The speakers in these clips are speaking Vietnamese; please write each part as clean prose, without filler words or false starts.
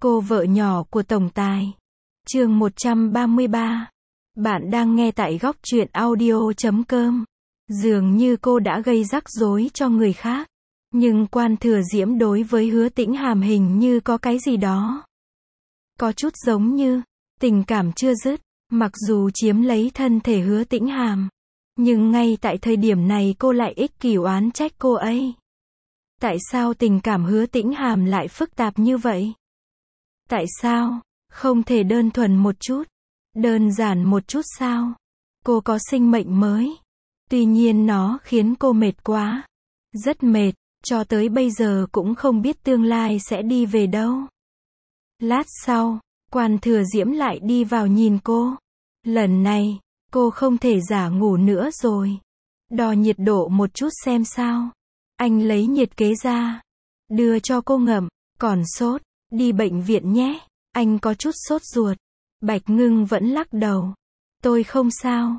Cô vợ nhỏ của tổng tài. Chương 133. Bạn đang nghe tại góc truyện audio.com. Dường như cô đã gây rắc rối cho người khác. Nhưng Quan Thừa Diễm đối với Hứa Tĩnh Hàm hình như có cái gì đó. Có chút giống như, tình cảm chưa dứt, mặc dù chiếm lấy thân thể Hứa Tĩnh Hàm. Nhưng ngay tại thời điểm này cô lại ích kỷ oán trách cô ấy. Tại sao tình cảm Hứa Tĩnh Hàm lại phức tạp như vậy? Tại sao, không thể đơn thuần một chút, đơn giản một chút sao? Cô có sinh mệnh mới. Tuy nhiên nó khiến cô mệt quá. Rất mệt, cho tới bây giờ cũng không biết tương lai sẽ đi về đâu. Lát sau, Quan Thừa Diễm lại đi vào nhìn cô. Lần này, cô không thể giả ngủ nữa rồi. Đo nhiệt độ một chút xem sao. Anh lấy nhiệt kế ra, đưa cho cô ngậm. Còn sốt, đi bệnh viện nhé. Anh có chút sốt ruột. Bạch Ngưng vẫn lắc đầu. Tôi không sao,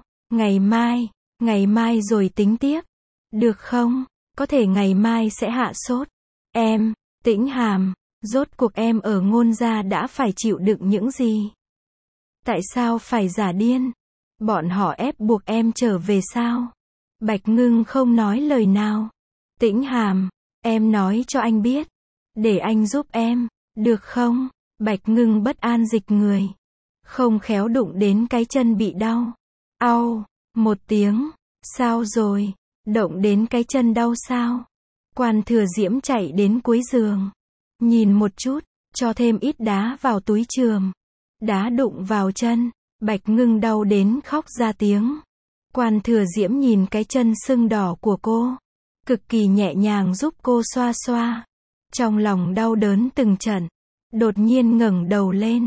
ngày mai rồi tính tiếp. Được không? Có thể ngày mai sẽ hạ sốt. Em, Tĩnh Hàm, rốt cuộc em ở Ngôn gia đã phải chịu đựng những gì? Tại sao phải giả điên? Bọn họ ép buộc em trở về sao? Bạch Ngưng không nói lời nào. Tĩnh Hàm, em nói cho anh biết. Để anh giúp em, được không? Bạch Ngưng bất an dịch người. Không khéo đụng đến cái chân bị đau. Au, một tiếng. Sao rồi? Động đến cái chân đau sao? Quan Thừa Diễm chạy đến cuối giường. Nhìn một chút, cho thêm ít đá vào túi chườm. Đá đụng vào chân. Bạch Ngưng đau đến khóc ra tiếng. Quan Thừa Diễm nhìn cái chân sưng đỏ của cô. Cực kỳ nhẹ nhàng giúp cô xoa xoa. Trong lòng đau đớn từng trận. Đột nhiên ngẩng đầu lên.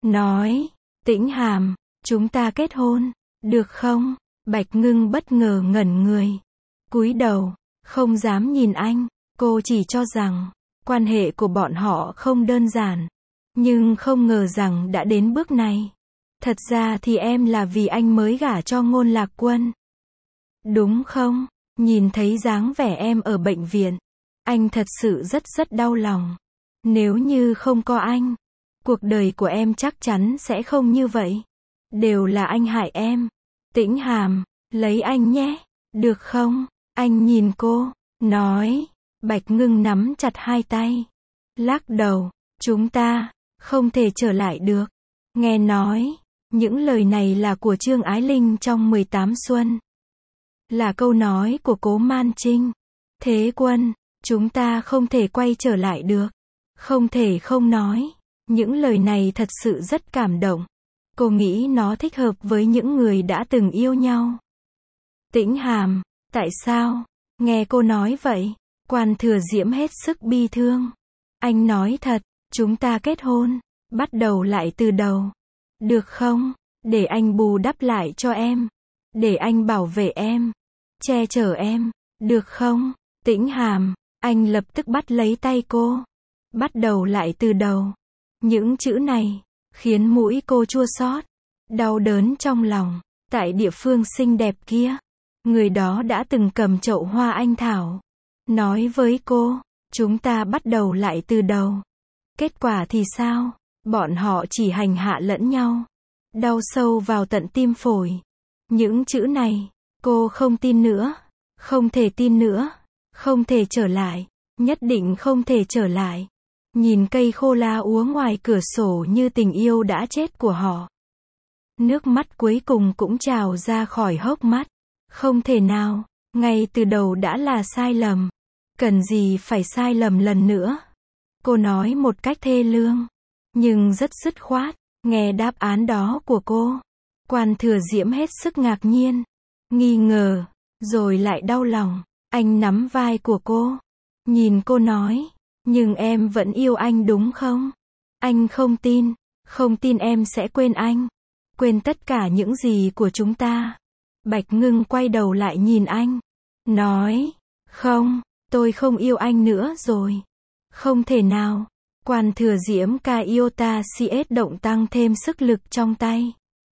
Nói, Tĩnh Hàm, chúng ta kết hôn, được không? Bạch Ngưng bất ngờ ngẩn người. Cúi đầu, không dám nhìn anh. Cô chỉ cho rằng, quan hệ của bọn họ không đơn giản. Nhưng không ngờ rằng đã đến bước này. Thật ra thì em là vì anh mới gả cho Ngôn Lạc Quân. Đúng không? Nhìn thấy dáng vẻ em ở bệnh viện. Anh thật sự rất đau lòng. Nếu như không có anh, cuộc đời của em chắc chắn sẽ không như vậy. Đều là anh hại em. Tĩnh Hàm, lấy anh nhé. Được không? Anh nhìn cô, nói. Bạch Ngưng nắm chặt hai tay. Lắc đầu. Chúng ta, không thể trở lại được. Nghe nói, những lời này là của Trương Ái Linh trong 18 xuân. Là câu nói của Cố Man Trinh. Thế Quân, chúng ta không thể quay trở lại được. Không thể không nói. Những lời này thật sự rất cảm động. Cô nghĩ nó thích hợp với những người đã từng yêu nhau. Tĩnh Hàm, tại sao? Nghe cô nói vậy, Quan Thừa Diễm hết sức bi thương. Anh nói thật, chúng ta kết hôn, bắt đầu lại từ đầu. Được không? Để anh bù đắp lại cho em. Để anh bảo vệ em. Che chở em. Được không? Tĩnh Hàm, anh lập tức bắt lấy tay cô. Bắt đầu lại từ đầu. Những chữ này, khiến mũi cô chua xót, đau đớn trong lòng. Tại địa phương xinh đẹp kia, người đó đã từng cầm chậu hoa anh thảo. Nói với cô, chúng ta bắt đầu lại từ đầu. Kết quả thì sao? Bọn họ chỉ hành hạ lẫn nhau. Đau sâu vào tận tim phổi. Những chữ này, cô không tin nữa. Không thể tin nữa. Không thể trở lại. Nhất định không thể trở lại. Nhìn cây khô la úa ngoài cửa sổ như tình yêu đã chết của họ. Nước mắt cuối cùng cũng trào ra khỏi hốc mắt. Không thể nào, ngay từ đầu đã là sai lầm. Cần gì phải sai lầm lần nữa. Cô nói một cách thê lương, nhưng rất dứt khoát. Nghe đáp án đó của cô, Quan Thừa Diễm hết sức ngạc nhiên, nghi ngờ, rồi lại đau lòng. Anh nắm vai của cô, nhìn cô nói. Nhưng em vẫn yêu anh đúng không? Anh không tin em sẽ quên anh. Quên tất cả những gì của chúng ta. Bạch Ngưng quay đầu lại nhìn anh. Nói, không, tôi không yêu anh nữa rồi. Không thể nào. Quan Thừa Diễm ca iota CS động tăng thêm sức lực trong tay.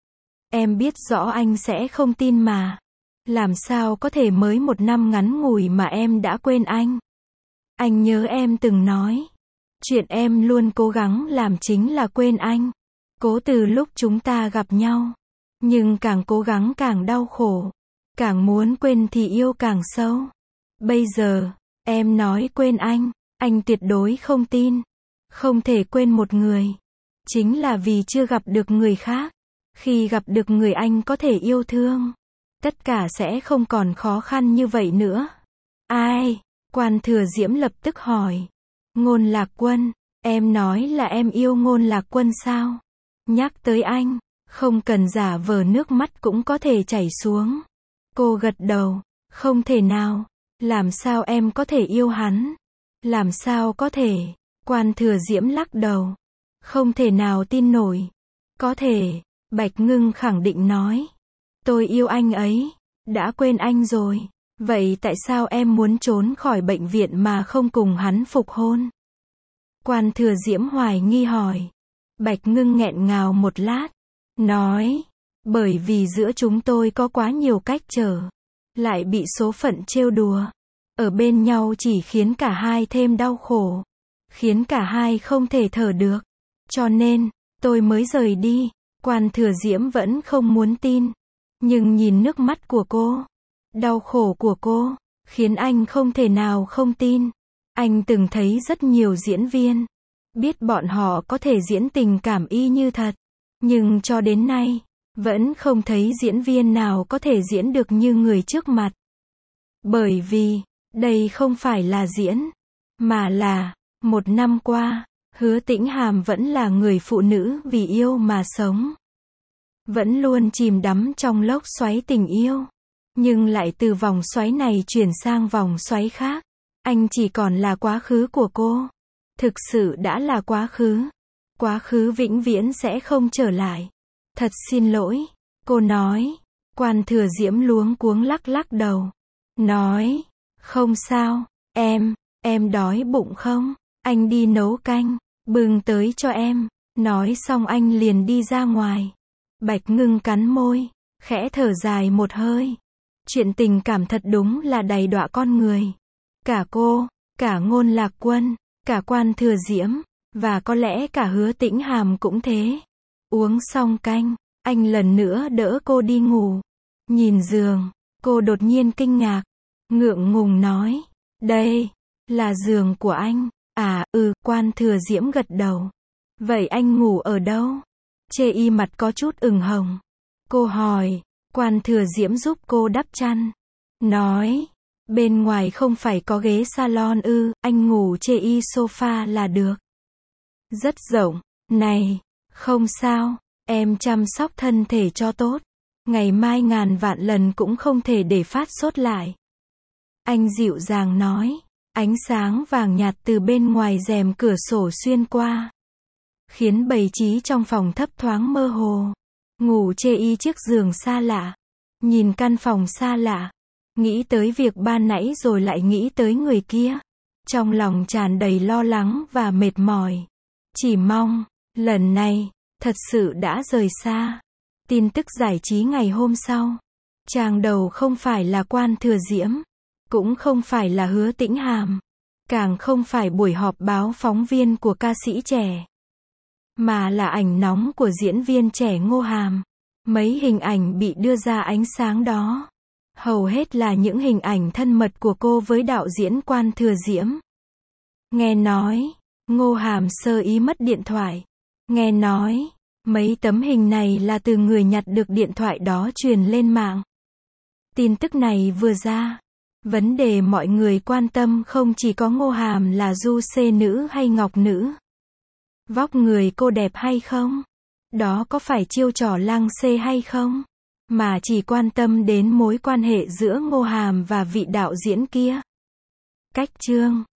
Em biết rõ anh sẽ không tin mà. Làm sao có thể mới một năm ngắn ngủi mà em đã quên anh? Anh nhớ em từng nói. Chuyện em luôn cố gắng làm chính là quên anh. Cố từ lúc chúng ta gặp nhau. Nhưng càng cố gắng càng đau khổ. Càng muốn quên thì yêu càng sâu. Bây giờ, em nói quên anh tuyệt đối không tin. Không thể quên một người. Chính là vì chưa gặp được người khác. Khi gặp được người anh có thể yêu thương, tất cả sẽ không còn khó khăn như vậy nữa. Ai? Quan Thừa Diễm lập tức hỏi. Ngôn Lạc Quân, em nói là em yêu Ngôn Lạc Quân sao? Nhắc tới anh, không cần giả vờ nước mắt cũng có thể chảy xuống. Cô gật đầu, không thể nào, làm sao em có thể yêu hắn? Làm sao có thể? Quan Thừa Diễm lắc đầu. Không thể nào tin nổi. Có thể, Bạch Ngưng khẳng định nói. Tôi yêu anh ấy, đã quên anh rồi. Vậy tại sao em muốn trốn khỏi bệnh viện mà không cùng hắn phục hôn? Quan Thừa Diễm hoài nghi hỏi. Bạch Ngưng nghẹn ngào một lát. Nói, bởi vì giữa chúng tôi có quá nhiều cách trở. Lại bị số phận trêu đùa. Ở bên nhau chỉ khiến cả hai thêm đau khổ. Khiến cả hai không thể thở được. Cho nên, tôi mới rời đi. Quan Thừa Diễm vẫn không muốn tin. Nhưng nhìn nước mắt của cô, đau khổ của cô, khiến anh không thể nào không tin. Anh từng thấy rất nhiều diễn viên. Biết bọn họ có thể diễn tình cảm y như thật. Nhưng cho đến nay, vẫn không thấy diễn viên nào có thể diễn được như người trước mặt. Bởi vì, đây không phải là diễn, mà là, một năm qua, Hứa Tĩnh Hàm vẫn là người phụ nữ vì yêu mà sống. Vẫn luôn chìm đắm trong lốc xoáy tình yêu. Nhưng lại từ vòng xoáy này chuyển sang vòng xoáy khác. Anh chỉ còn là quá khứ của cô. Thực sự đã là quá khứ. Quá khứ vĩnh viễn sẽ không trở lại. Thật xin lỗi, cô nói. Quan Thừa Diễm luống cuống lắc lắc đầu. Nói, không sao, em đói bụng không? Anh đi nấu canh, bưng tới cho em. Nói xong anh liền đi ra ngoài. Bạch Ngưng cắn môi, khẽ thở dài một hơi. Chuyện tình cảm thật đúng là đầy đọa con người. Cả cô, cả Ngôn Lạc Quân, cả Quan Thừa Diễm, và có lẽ cả Hứa Tĩnh Hàm cũng thế. Uống xong canh, anh lần nữa đỡ cô đi ngủ. Nhìn giường, cô đột nhiên kinh ngạc, ngượng ngùng nói, đây, là giường của anh. À, Quan Thừa Diễm gật đầu. Vậy anh ngủ ở đâu? Chê Y mặt có chút ửng hồng. Cô hỏi, Quan Thừa Diễm giúp cô đắp chăn. Nói, bên ngoài không phải có ghế salon anh ngủ chê Y sofa là được. Rất rộng, này, không sao, em chăm sóc thân thể cho tốt. Ngày mai ngàn vạn lần cũng không thể để phát sốt lại. Anh dịu dàng nói, ánh sáng vàng nhạt từ bên ngoài rèm cửa sổ xuyên qua. Khiến bày trí trong phòng thấp thoáng mơ hồ. Ngủ chê Y chiếc giường xa lạ. Nhìn căn phòng xa lạ. Nghĩ tới việc ban nãy rồi lại nghĩ tới người kia. Trong lòng tràn đầy lo lắng và mệt mỏi. Chỉ mong, lần này, thật sự đã rời xa. Tin tức giải trí ngày hôm sau. Trang đầu không phải là Quan Thừa Diễm. Cũng không phải là Hứa Tĩnh Hàm. Càng không phải buổi họp báo phóng viên của ca sĩ trẻ. Mà là ảnh nóng của diễn viên trẻ Ngô Hàm. Mấy hình ảnh bị đưa ra ánh sáng đó. Hầu hết là những hình ảnh thân mật của cô với đạo diễn Quan Thừa Diễm. Nghe nói, Ngô Hàm sơ ý mất điện thoại. Nghe nói, mấy tấm hình này là từ người nhặt được điện thoại đó truyền lên mạng. Tin tức này vừa ra, vấn đề mọi người quan tâm không chỉ có Ngô Hàm là du xê nữ hay ngọc nữ. Vóc người cô đẹp hay không? Đó có phải chiêu trò lang xê hay không? Mà chỉ quan tâm đến mối quan hệ giữa Ngô Hàm và vị đạo diễn kia. Cách chương